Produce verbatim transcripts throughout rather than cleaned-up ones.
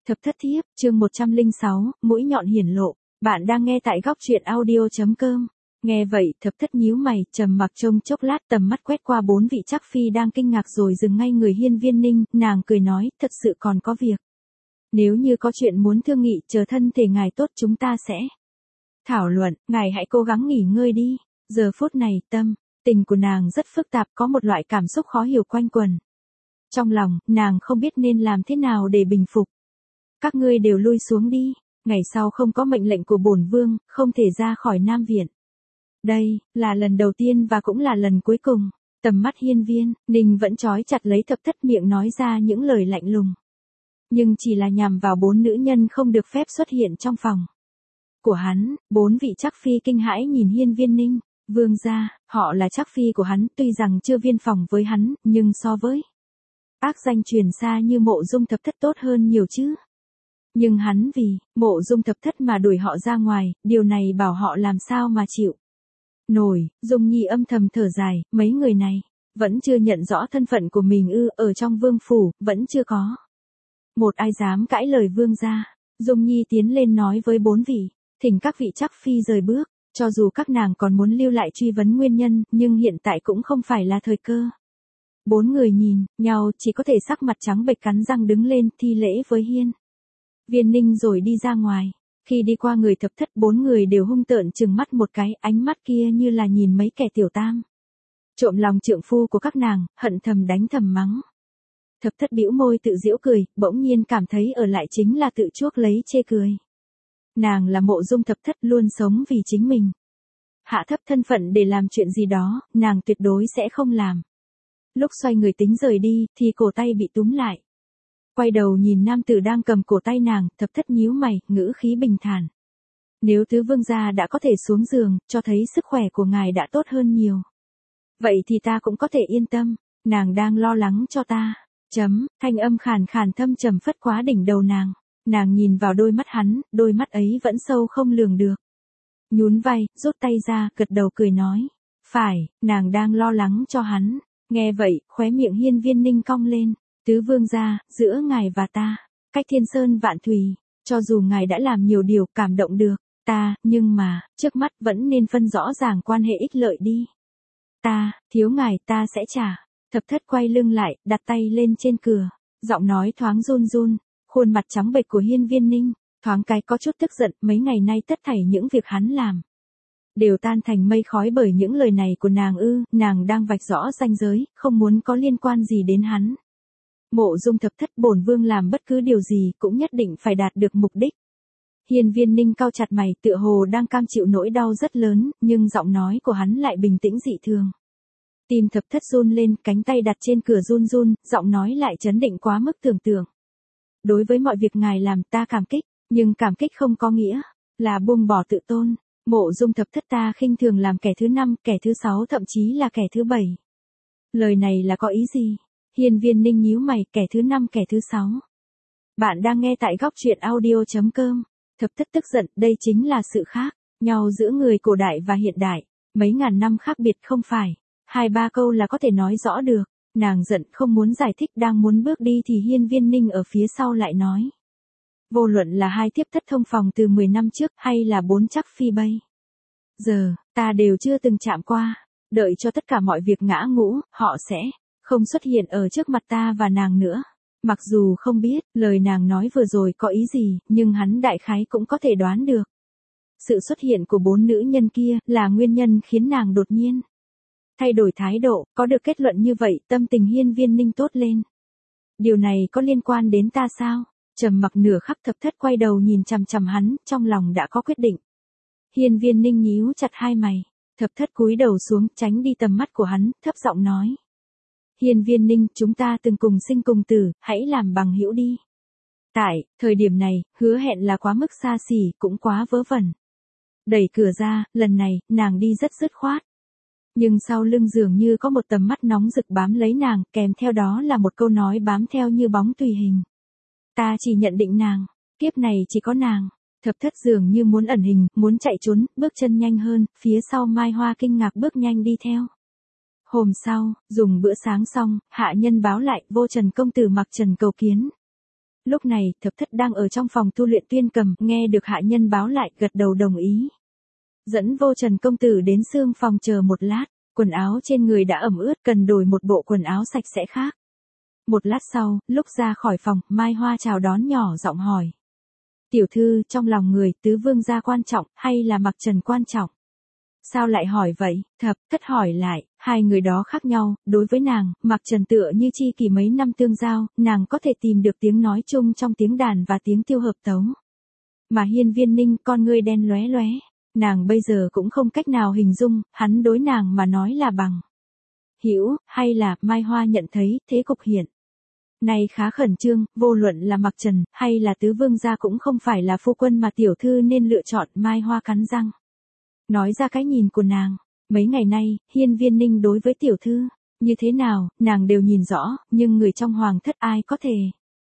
Thập thất thiếp, chương một trăm lẻ sáu, mũi nhọn hiển lộ. Bạn đang nghe tại góc truyện audio chấm com. Nghe vậy, thập thất nhíu mày, trầm mặc trông chốc lát, tầm mắt quét qua bốn vị trắc phi đang kinh ngạc rồi dừng ngay người Hiên Viên Ninh, nàng cười nói, thật sự còn có việc. Nếu như có chuyện muốn thương nghị, chờ thân thể ngài tốt chúng ta sẽ thảo luận, ngài hãy cố gắng nghỉ ngơi đi. Giờ phút này, tâm tình của nàng rất phức tạp, có một loại cảm xúc khó hiểu quanh quẩn. Trong lòng, nàng không biết nên làm thế nào để bình phục. Các ngươi đều lui xuống đi, ngày sau không có mệnh lệnh của bổn vương, không thể ra khỏi Nam Viện. Đây, là lần đầu tiên và cũng là lần cuối cùng. Tầm mắt Hiên Viên Ninh vẫn trói chặt lấy thập thất, miệng nói ra những lời lạnh lùng. Nhưng chỉ là nhằm vào bốn nữ nhân không được phép xuất hiện trong phòng của hắn. Bốn vị trắc phi kinh hãi nhìn Hiên Viên Ninh. Vương gia, họ là trắc phi của hắn, tuy rằng chưa viên phòng với hắn, nhưng so với ác danh truyền xa như Mộ Dung Thập Thất tốt hơn nhiều chứ. Nhưng hắn vì Mộ Dung Thập Thất mà đuổi họ ra ngoài, điều này bảo họ làm sao mà chịu nổi. Dung Nhi âm thầm thở dài, mấy người này vẫn chưa nhận rõ thân phận của mình ư? Ở trong vương phủ vẫn chưa có một ai dám cãi lời vương gia. Dung Nhi tiến lên nói với bốn vị, thỉnh các vị trắc phi rời bước. Cho dù các nàng còn muốn lưu lại truy vấn nguyên nhân, nhưng hiện tại cũng không phải là thời cơ. Bốn người nhìn nhau, chỉ có thể sắc mặt trắng bệch cắn răng đứng lên thi lễ với Hiên Viên Ninh rồi đi ra ngoài. Khi đi qua người thập thất, bốn người đều hung tợn trừng mắt một cái, ánh mắt kia như là nhìn mấy kẻ tiểu tam trộm lòng trượng phu của các nàng, hận thầm đánh thầm mắng. Thập thất bĩu môi tự giễu cười, bỗng nhiên cảm thấy ở lại chính là tự chuốc lấy chê cười. Nàng là Mộ Dung Thập Thất, luôn sống vì chính mình. Hạ thấp thân phận để làm chuyện gì đó, nàng tuyệt đối sẽ không làm. Lúc xoay người tính rời đi, thì cổ tay bị túm lại. Quay đầu nhìn nam tử đang cầm cổ tay nàng, thập thất nhíu mày, ngữ khí bình thản. Nếu tứ vương gia đã có thể xuống giường, cho thấy sức khỏe của ngài đã tốt hơn nhiều. Vậy thì ta cũng có thể yên tâm, nàng đang lo lắng cho ta. Chấm, thanh âm khàn khàn thâm trầm phất quá đỉnh đầu nàng. Nàng nhìn vào đôi mắt hắn, đôi mắt ấy vẫn sâu không lường được. Nhún vai, rút tay ra, gật đầu cười nói. Phải, nàng đang lo lắng cho hắn. Nghe vậy, khóe miệng Hiên Viên Ninh cong lên. Tứ vương gia, giữa ngài và ta, cách thiên sơn vạn thủy, cho dù ngài đã làm nhiều điều cảm động được ta, nhưng mà, trước mắt vẫn nên phân rõ ràng quan hệ ích lợi đi. Ta, thiếu ngài, ta sẽ trả. Thập thất quay lưng lại, đặt tay lên trên cửa, giọng nói thoáng run run. Khuôn mặt trắng bệch của Hiên Viên Ninh thoáng cái có chút tức giận, mấy ngày nay tất thảy những việc hắn làm đều tan thành mây khói bởi những lời này của nàng ư? Nàng đang vạch rõ ranh giới, không muốn có liên quan gì đến hắn. Mộ Dung Thập Thất, bổn vương làm bất cứ điều gì cũng nhất định phải đạt được mục đích. Hiên Viên Ninh cau chặt mày, tựa hồ đang cam chịu nỗi đau rất lớn, nhưng giọng nói của hắn lại bình tĩnh dị thường. Tim thập thất run lên, cánh tay đặt trên cửa run run, giọng nói lại chấn định quá mức tưởng tượng. Đối với mọi việc ngài làm ta cảm kích, nhưng cảm kích không có nghĩa là buông bỏ tự tôn. Mộ Dung Thập Thất ta khinh thường làm kẻ thứ năm, kẻ thứ sáu, thậm chí là kẻ thứ bảy. Lời này là có ý gì? Hiên Viên Ninh nhíu mày, kẻ thứ năm, kẻ thứ sáu. Bạn đang nghe tại góc truyện audio chấm com. Thập Thất tức giận, đây chính là sự khác nhau giữa người cổ đại và hiện đại. Mấy ngàn năm khác biệt không phải hai ba câu là có thể nói rõ được. Nàng giận không muốn giải thích, đang muốn bước đi thì Hiên Viên Ninh ở phía sau lại nói. Vô luận là hai tiếp thất thông phòng từ mười năm trước hay là bốn trắc phi bây giờ, ta đều chưa từng chạm qua. Đợi cho tất cả mọi việc ngã ngũ, họ sẽ không xuất hiện ở trước mặt ta và nàng nữa. Mặc dù không biết lời nàng nói vừa rồi có ý gì, nhưng hắn đại khái cũng có thể đoán được. Sự xuất hiện của bốn nữ nhân kia là nguyên nhân khiến nàng đột nhiên thay đổi thái độ. Có được kết luận như vậy, tâm tình Hiên Viên Ninh tốt lên. Điều này có liên quan đến ta sao? Trầm mặc nửa khắc, thập thất quay đầu nhìn chằm chằm hắn, trong lòng đã có quyết định. Hiên Viên Ninh nhíu chặt hai mày. Thập thất cúi đầu xuống, tránh đi tầm mắt của hắn, thấp giọng nói. Hiên Viên Ninh, chúng ta từng cùng sinh cùng tử, hãy làm bằng hữu đi. Tại thời điểm này, hứa hẹn là quá mức xa xỉ, cũng quá vớ vẩn. Đẩy cửa ra, lần này, nàng đi rất dứt khoát. Nhưng sau lưng dường như có một tầm mắt nóng rực bám lấy nàng, kèm theo đó là một câu nói bám theo như bóng tùy hình. Ta chỉ nhận định nàng, kiếp này chỉ có nàng. Thập thất dường như muốn ẩn hình, muốn chạy trốn, bước chân nhanh hơn, phía sau Mai Hoa kinh ngạc bước nhanh đi theo. Hôm sau, dùng bữa sáng xong, hạ nhân báo lại, Vô Trần công tử mặc trần cầu kiến. Lúc này, thập thất đang ở trong phòng tu luyện tuyên cầm, nghe được hạ nhân báo lại, gật đầu đồng ý. Dẫn Vô Trần công tử đến xương phòng chờ một lát, quần áo trên người đã ẩm ướt, cần đổi một bộ quần áo sạch sẽ khác. Một lát sau, lúc ra khỏi phòng, Mai Hoa chào đón nhỏ giọng hỏi. Tiểu thư, trong lòng người, tứ vương gia quan trọng, hay là Mặc Trần quan trọng? Sao lại hỏi vậy? Thập thất hỏi lại, hai người đó khác nhau, đối với nàng, Mặc Trần tựa như chi kỷ mấy năm tương giao, nàng có thể tìm được tiếng nói chung trong tiếng đàn và tiếng tiêu hợp tấu. Mà Hiên Viên Ninh con ngươi đen lóe lóe, nàng bây giờ cũng không cách nào hình dung, hắn đối nàng mà nói là bằng hữu, hay là Mai Hoa nhận thấy thế cục hiện này khá khẩn trương, vô luận là Mặc Trần, hay là tứ vương gia cũng không phải là phu quân mà tiểu thư nên lựa chọn. Mai Hoa cắn răng nói ra cái nhìn của nàng. Mấy ngày nay, Hiên Viên Ninh đối với tiểu thư như thế nào, nàng đều nhìn rõ, nhưng người trong hoàng thất ai có thể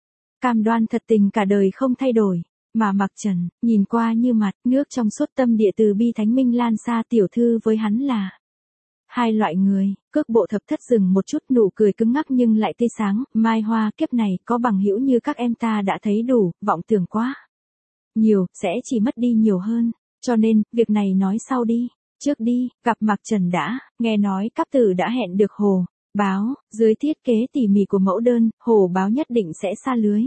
cam đoan thật tình cả đời không thay đổi. Mà Mặc Trần, nhìn qua như mặt nước trong suốt, tâm địa từ bi thánh minh lan xa, tiểu thư với hắn là hai loại người. Cước bộ thập thất dừng một chút, nụ cười cứng ngắc nhưng lại tươi sáng. Mai Hoa, kiếp này có bằng hữu như các em ta đã thấy đủ, vọng tưởng quá nhiều, sẽ chỉ mất đi nhiều hơn. Cho nên, việc này nói sau đi. Trước đi, gặp Mặc Trần đã, nghe nói các tử đã hẹn được Hồ Báo, dưới thiết kế tỉ mỉ của mẫu đơn, Hồ Báo nhất định sẽ sa lưới.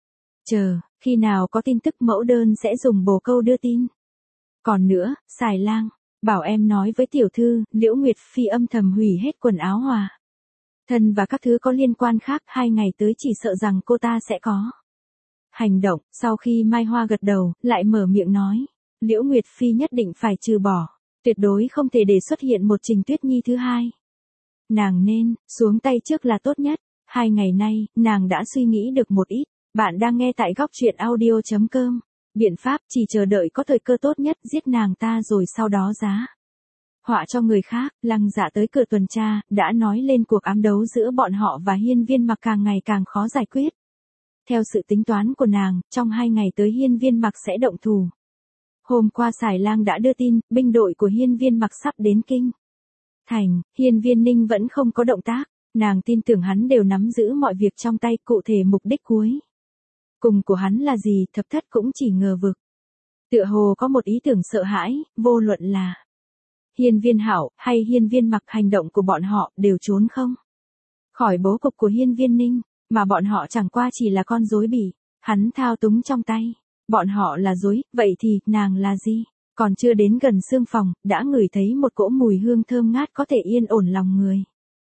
Chờ, khi nào có tin tức mẫu đơn sẽ dùng bồ câu đưa tin. Còn nữa, Xài Lang bảo em nói với tiểu thư, Liễu Nguyệt Phi âm thầm hủy hết quần áo hòa thân và các thứ có liên quan khác, hai ngày tới chỉ sợ rằng cô ta sẽ có hành động. Sau khi Mai Hoa gật đầu, lại mở miệng nói, Liễu Nguyệt Phi nhất định phải trừ bỏ, tuyệt đối không thể để xuất hiện một Trình Tuyết Nhi thứ hai. Nàng nên xuống tay trước là tốt nhất. Hai ngày nay, nàng đã suy nghĩ được một ít. Bạn đang nghe tại góc truyện audio chấm com. Biện pháp, chỉ chờ đợi có thời cơ tốt nhất, giết nàng ta rồi sau đó giá họa cho người khác. Lăng Dạ tới cửa tuần tra, đã nói lên cuộc ám đấu giữa bọn họ và Hiên Viên Mặc càng ngày càng khó giải quyết. Theo sự tính toán của nàng, trong hai ngày tới Hiên Viên Mặc sẽ động thủ. Hôm qua Xài Lang đã đưa tin, binh đội của Hiên Viên Mặc sắp đến Kinh Thành. Hiên Viên Ninh vẫn không có động tác, nàng tin tưởng hắn đều nắm giữ mọi việc trong tay, cụ thể mục đích cuối cùng của hắn là gì, thập thất cũng chỉ ngờ vực. Tựa hồ có một ý tưởng sợ hãi, vô luận là Hiên Viên Hạo hay Hiên Viên Mặc, hành động của bọn họ đều trốn không khỏi bố cục của Hiên Viên Ninh, mà bọn họ chẳng qua chỉ là con rối bỉ hắn thao túng trong tay. Bọn họ là rối, vậy thì nàng là gì? Còn chưa đến gần xương phòng, đã ngửi thấy một cỗ mùi hương thơm ngát có thể yên ổn lòng người.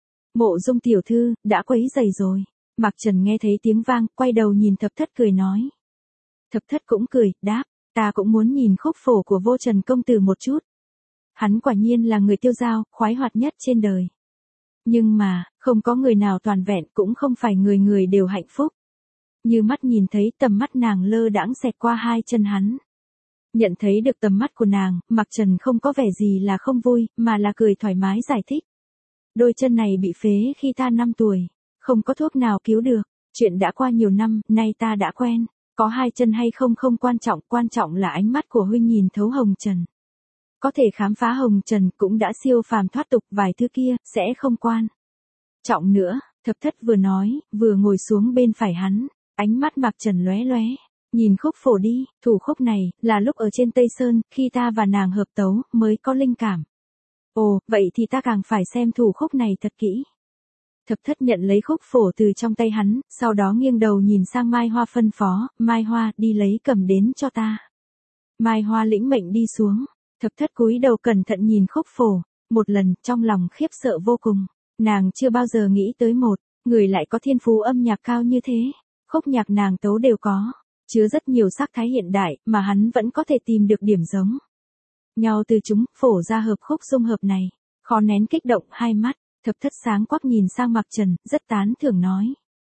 Mộ Dung tiểu thư, đã quấy rầy rồi. Mặc Trần nghe thấy tiếng vang, quay đầu nhìn thập thất cười nói. Thập thất cũng cười, đáp, ta cũng muốn nhìn khúc phổ của Vô Trần công tử một chút. Hắn quả nhiên là người tiêu dao, khoái hoạt nhất trên đời. Nhưng mà, không có người nào toàn vẹn, cũng không phải người người đều hạnh phúc. Như mắt nhìn thấy, tầm mắt nàng lơ đãng xẹt qua hai chân hắn. Nhận thấy được tầm mắt của nàng, Mặc Trần không có vẻ gì là không vui, mà là cười thoải mái giải thích. Đôi chân này bị phế khi ta năm tuổi, không có thuốc nào cứu được. Chuyện đã qua nhiều năm, nay ta đã quen. Có hai chân hay không không quan trọng, quan trọng là ánh mắt của huynh nhìn thấu hồng trần. Có thể khám phá hồng trần cũng đã siêu phàm thoát tục, vài thứ kia, sẽ không quan trọng nữa. Thập thất vừa nói, vừa ngồi xuống bên phải hắn, ánh mắt Mặc Trần lóe lóe. Nhìn khúc phổ đi, thủ khúc này, là lúc ở trên Tây Sơn, khi ta và nàng hợp tấu, mới có linh cảm. Ồ, vậy thì ta càng phải xem thủ khúc này thật kỹ. Thập thất nhận lấy khúc phổ từ trong tay hắn, sau đó nghiêng đầu nhìn sang Mai Hoa phân phó, Mai Hoa, đi lấy cầm đến cho ta. Mai Hoa lĩnh mệnh đi xuống, thập thất cúi đầu cẩn thận nhìn khúc phổ, một lần, trong lòng khiếp sợ vô cùng. Nàng chưa bao giờ nghĩ tới một người lại có thiên phú âm nhạc cao như thế. Khúc nhạc nàng tấu đều có chứa rất nhiều sắc thái hiện đại, mà hắn vẫn có thể tìm được điểm giống nhau từ chúng. Phổ ra hợp khúc dung hợp này, khó nén kích động, hai mắt thập thất sáng quắc nhìn sang Mặc Trần, rất tán thưởng nói.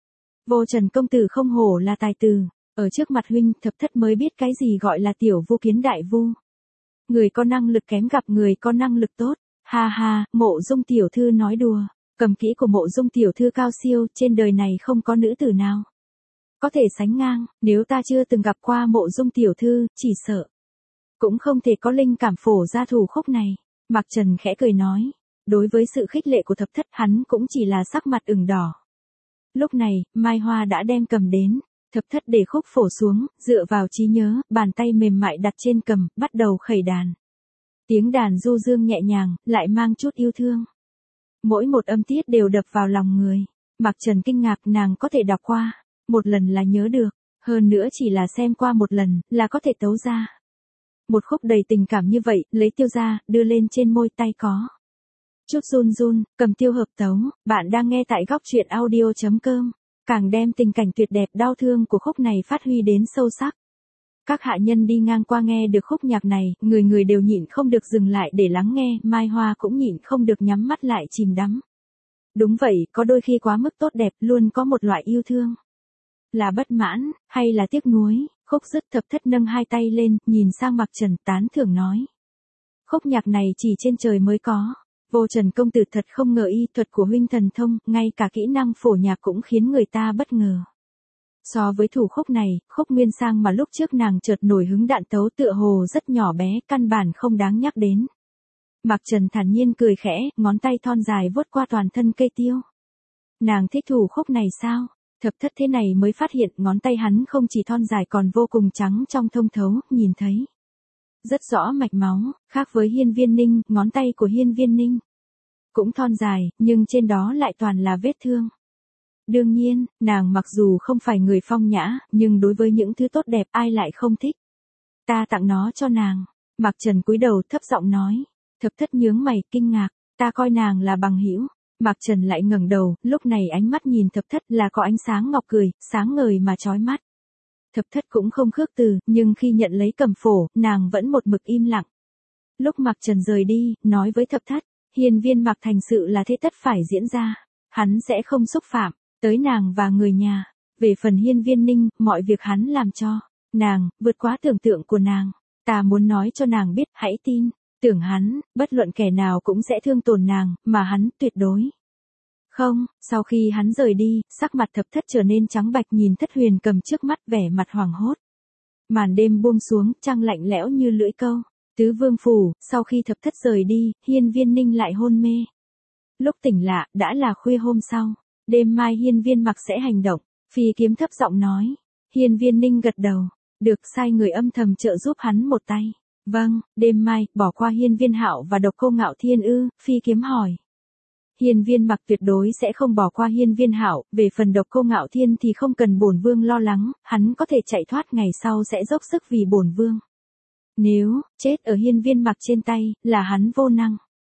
Vô Trần công tử không hổ là tài tử, ở trước mặt huynh, thập thất mới biết cái gì gọi là tiểu vu kiến đại vu. Người có năng lực kém gặp người có năng lực tốt. Ha ha, Mộ Dung tiểu thư nói đùa, cầm kỹ của Mộ Dung tiểu thư cao siêu, trên đời này không có nữ tử nào có thể sánh ngang. Nếu ta chưa từng gặp qua Mộ Dung tiểu thư, chỉ sợ cũng không thể có linh cảm phổ ra thủ khúc này. Mặc Trần khẽ cười nói. Đối với sự khích lệ của thập thất, hắn cũng chỉ là sắc mặt ửng đỏ. Lúc này, Mai Hoa đã đem cầm đến. Thập thất để khúc phổ xuống, dựa vào trí nhớ, bàn tay mềm mại đặt trên cầm, bắt đầu khẩy đàn. Tiếng đàn du dương nhẹ nhàng, lại mang chút yêu thương. Mỗi một âm tiết đều đập vào lòng người. Mạc Trần kinh ngạc, nàng có thể đọc qua, một lần là nhớ được, hơn nữa chỉ là xem qua một lần, là có thể tấu ra. Một khúc đầy tình cảm như vậy, lấy tiêu ra, đưa lên trên môi tay có chút run run, cầm tiêu hợp tấu, bạn đang nghe tại góc truyện audio chấm com, càng đem tình cảnh tuyệt đẹp đau thương của khúc này phát huy đến sâu sắc. Các hạ nhân đi ngang qua nghe được khúc nhạc này, người người đều nhịn không được dừng lại để lắng nghe, Mai Hoa cũng nhịn không được nhắm mắt lại chìm đắm. Đúng vậy, có đôi khi quá mức tốt đẹp luôn có một loại yêu thương. Là bất mãn, hay là tiếc nuối, khúc dứt thập thất nâng hai tay lên, nhìn sang Mạc Trần tán thưởng nói. Khúc nhạc này chỉ trên trời mới có. Vô Trần công tử thật không ngờ y thuật của huynh thần thông, ngay cả kỹ năng phổ nhạc cũng khiến người ta bất ngờ. So với thủ khúc này, khúc Nguyên Sang mà lúc trước nàng chợt nổi hứng đạn tấu tựa hồ rất nhỏ bé, căn bản không đáng nhắc đến. Mạc Trần thản nhiên cười khẽ, ngón tay thon dài vuốt qua toàn thân cây tiêu. Nàng thích thủ khúc này sao? Thập thất thế này mới phát hiện ngón tay hắn không chỉ thon dài còn vô cùng trắng trong thông thấu, nhìn thấy rất rõ mạch máu, khác với Hiên Viên Ninh, ngón tay của Hiên Viên Ninh cũng thon dài, nhưng trên đó lại toàn là vết thương. Đương nhiên, nàng mặc dù không phải người phong nhã, nhưng đối với những thứ tốt đẹp ai lại không thích. Ta tặng nó cho nàng. Mạc Trần cúi đầu thấp giọng nói. Thập thất nhướng mày kinh ngạc, ta coi nàng là bằng hữu. Mạc Trần lại ngẩng đầu, lúc này ánh mắt nhìn thập thất là có ánh sáng ngọc cười, sáng ngời mà chói mắt. Thập thất cũng không khước từ, nhưng khi nhận lấy cầm phổ, nàng vẫn một mực im lặng. Lúc Mạc Trần rời đi, nói với thập thất, Hiên Viên Mạc thành sự là thế tất phải diễn ra. Hắn sẽ không xúc phạm tới nàng và người nhà. Về phần Hiên Viên Ninh, mọi việc hắn làm cho nàng, vượt quá tưởng tượng của nàng. Ta muốn nói cho nàng biết, hãy tin, tưởng hắn, bất luận kẻ nào cũng sẽ thương tổn nàng, mà hắn tuyệt đối không. Sau khi hắn rời đi, sắc mặt thập thất trở nên trắng bạch, nhìn Thất Huyền cầm trước mắt vẻ mặt hoảng hốt. Màn đêm buông xuống, trăng lạnh lẽo như lưỡi câu. Tứ Vương phủ, sau khi thập thất rời đi, Hiên Viên Ninh lại hôn mê. Lúc tỉnh lạ, đã là khuya hôm sau. Đêm mai Hiên Viên Mặc sẽ hành động. Phi Kiếm thấp giọng nói. Hiên Viên Ninh gật đầu. Được, sai người âm thầm trợ giúp hắn một tay. Vâng, đêm mai, bỏ qua Hiên Viên Hạo và Độc Cô Ngạo Thiên ư? Phi Kiếm hỏi. Hiên Viên Mặc tuyệt đối sẽ không bỏ qua Hiên Viên Hạo, về phần Độc Cô Ngạo Thiên thì không cần bổn vương lo lắng, hắn có thể chạy thoát, ngày sau sẽ dốc sức vì bổn vương. Nếu chết ở Hiên Viên Mặc trên tay, là hắn vô năng.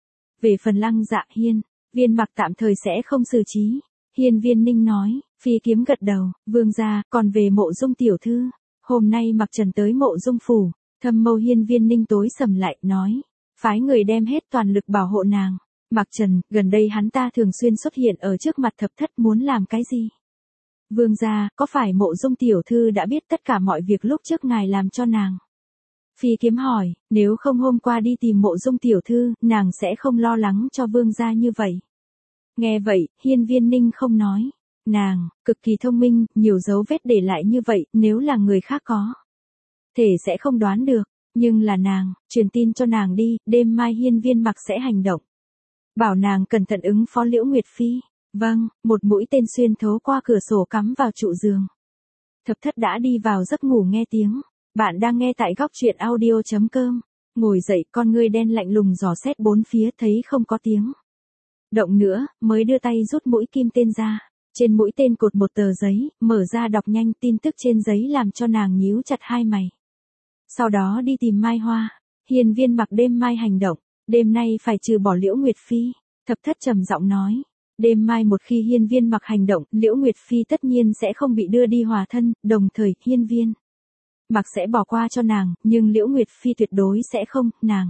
Về phần Lăng Dạ Hiên, Viên Mặc tạm thời sẽ không xử trí. Hiên Viên Ninh nói. Phi Kiếm gật đầu. Vương gia, còn về Mộ Dung tiểu thư. Hôm nay Mạc Trần tới Mộ Dung phủ. Thâm mâu Hiên Viên Ninh tối sầm lại, nói. Phái người đem hết toàn lực bảo hộ nàng. Mạc Trần, gần đây hắn ta thường xuyên xuất hiện ở trước mặt thập thất, muốn làm cái gì? Vương gia, có phải Mộ Dung tiểu thư đã biết tất cả mọi việc lúc trước ngài làm cho nàng? Phi Kiếm hỏi, nếu không hôm qua đi tìm Mộ Dung tiểu thư, nàng sẽ không lo lắng cho vương gia như vậy. Nghe vậy, Hiên Viên Ninh không nói. Nàng, cực kỳ thông minh, nhiều dấu vết để lại như vậy, nếu là người khác có thể sẽ không đoán được, nhưng là nàng, truyền tin cho nàng đi, đêm mai Hiên Viên Mặc sẽ hành động. Bảo nàng cẩn thận ứng phó Liễu Nguyệt Phi. Vâng, một mũi tên xuyên thấu qua cửa sổ cắm vào trụ giường. Thập thất đã đi vào giấc ngủ nghe tiếng. Bạn đang nghe tại góc truyện audio chấm com. Ngồi dậy, con ngươi đen lạnh lùng dò xét bốn phía, thấy không có tiếng động nữa, mới đưa tay rút mũi kim tên ra. Trên mũi tên cột một tờ giấy, mở ra đọc nhanh, tin tức trên giấy làm cho nàng nhíu chặt hai mày. Sau đó đi tìm Mai Hoa. Hiên Viên Mặc đêm mai hành động, đêm nay phải trừ bỏ Liễu Nguyệt Phi. Thập thất trầm giọng nói. Đêm mai một khi Hiên Viên Mặc hành động, Liễu Nguyệt Phi tất nhiên sẽ không bị đưa đi hòa thân, đồng thời, Hiên Viên Mặc sẽ bỏ qua cho nàng, nhưng Liễu Nguyệt Phi tuyệt đối sẽ không, nàng.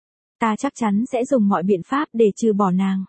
Ta chắc chắn sẽ dùng mọi biện pháp để trừ bỏ nàng.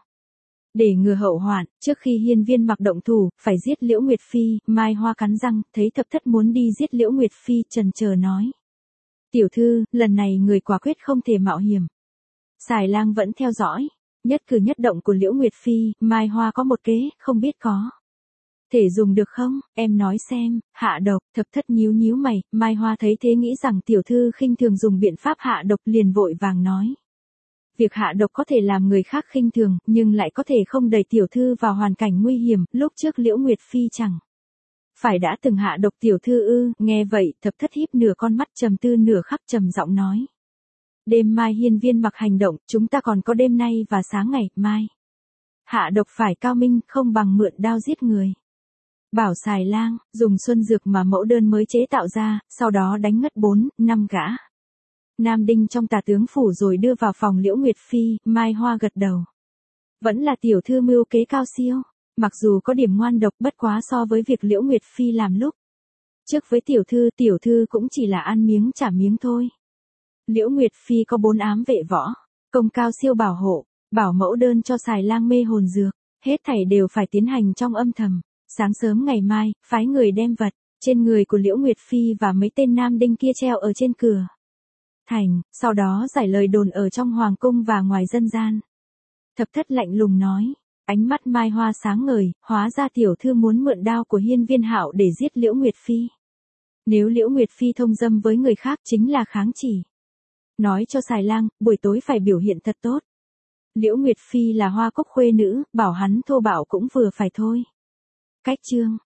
Để ngừa hậu hoạn, trước khi Hiên Viên Mặc động thủ, phải giết Liễu Nguyệt Phi. Mai Hoa cắn răng, thấy thập thất muốn đi giết Liễu Nguyệt Phi, chần chờ nói. Tiểu thư, lần này người quả quyết không thể mạo hiểm. Xài Lang vẫn theo dõi. Nhất cử nhất động của Liễu Nguyệt Phi, Mai Hoa có một kế, không biết có thể dùng được không, em nói xem. Hạ độc. Thập thất nhíu nhíu mày. Mai Hoa thấy thế nghĩ rằng tiểu thư khinh thường dùng biện pháp hạ độc, liền vội vàng nói. Việc hạ độc có thể làm người khác khinh thường, nhưng lại có thể không đẩy tiểu thư vào hoàn cảnh nguy hiểm. Lúc trước Liễu Nguyệt Phi chẳng Phải đã từng hạ độc tiểu thư ư? Nghe vậy, thập thất híp nửa con mắt trầm tư nửa khắc trầm giọng nói. Đêm mai hiên viên mặc hành động, chúng ta còn có đêm nay và sáng ngày mai. Hạ độc phải cao minh, không bằng mượn đao giết người. Bảo xài lang, dùng xuân dược mà mẫu đơn mới chế tạo ra, sau đó đánh ngất bốn, năm gã. Nam đinh trong tà tướng phủ rồi đưa vào phòng Liễu Nguyệt Phi, Mai Hoa gật đầu. Vẫn là tiểu thư mưu kế cao siêu, mặc dù có điểm ngoan độc bất quá so với việc Liễu Nguyệt Phi làm lúc. Trước với tiểu thư, tiểu thư cũng chỉ là ăn miếng trả miếng thôi. Liễu Nguyệt Phi có bốn ám vệ võ, công cao siêu bảo hộ, bảo mẫu đơn cho xài lang mê hồn dược, hết thảy đều phải tiến hành trong âm thầm. Sáng sớm ngày mai, phái người đem vật, trên người của Liễu Nguyệt Phi và mấy tên nam đinh kia treo ở trên cửa thành, sau đó giải lời đồn ở trong hoàng cung và ngoài dân gian. Thập thất lạnh lùng nói, ánh mắt Mai Hoa sáng ngời, hóa ra tiểu thư muốn mượn đao của hiên viên hạo để giết Liễu Nguyệt Phi. Nếu Liễu Nguyệt Phi thông dâm với người khác chính là kháng chỉ. Nói cho xài lang, buổi tối phải biểu hiện thật tốt. Liễu Nguyệt Phi là hoa cốc khuê nữ, bảo hắn thô bạo cũng vừa phải thôi. Cách chương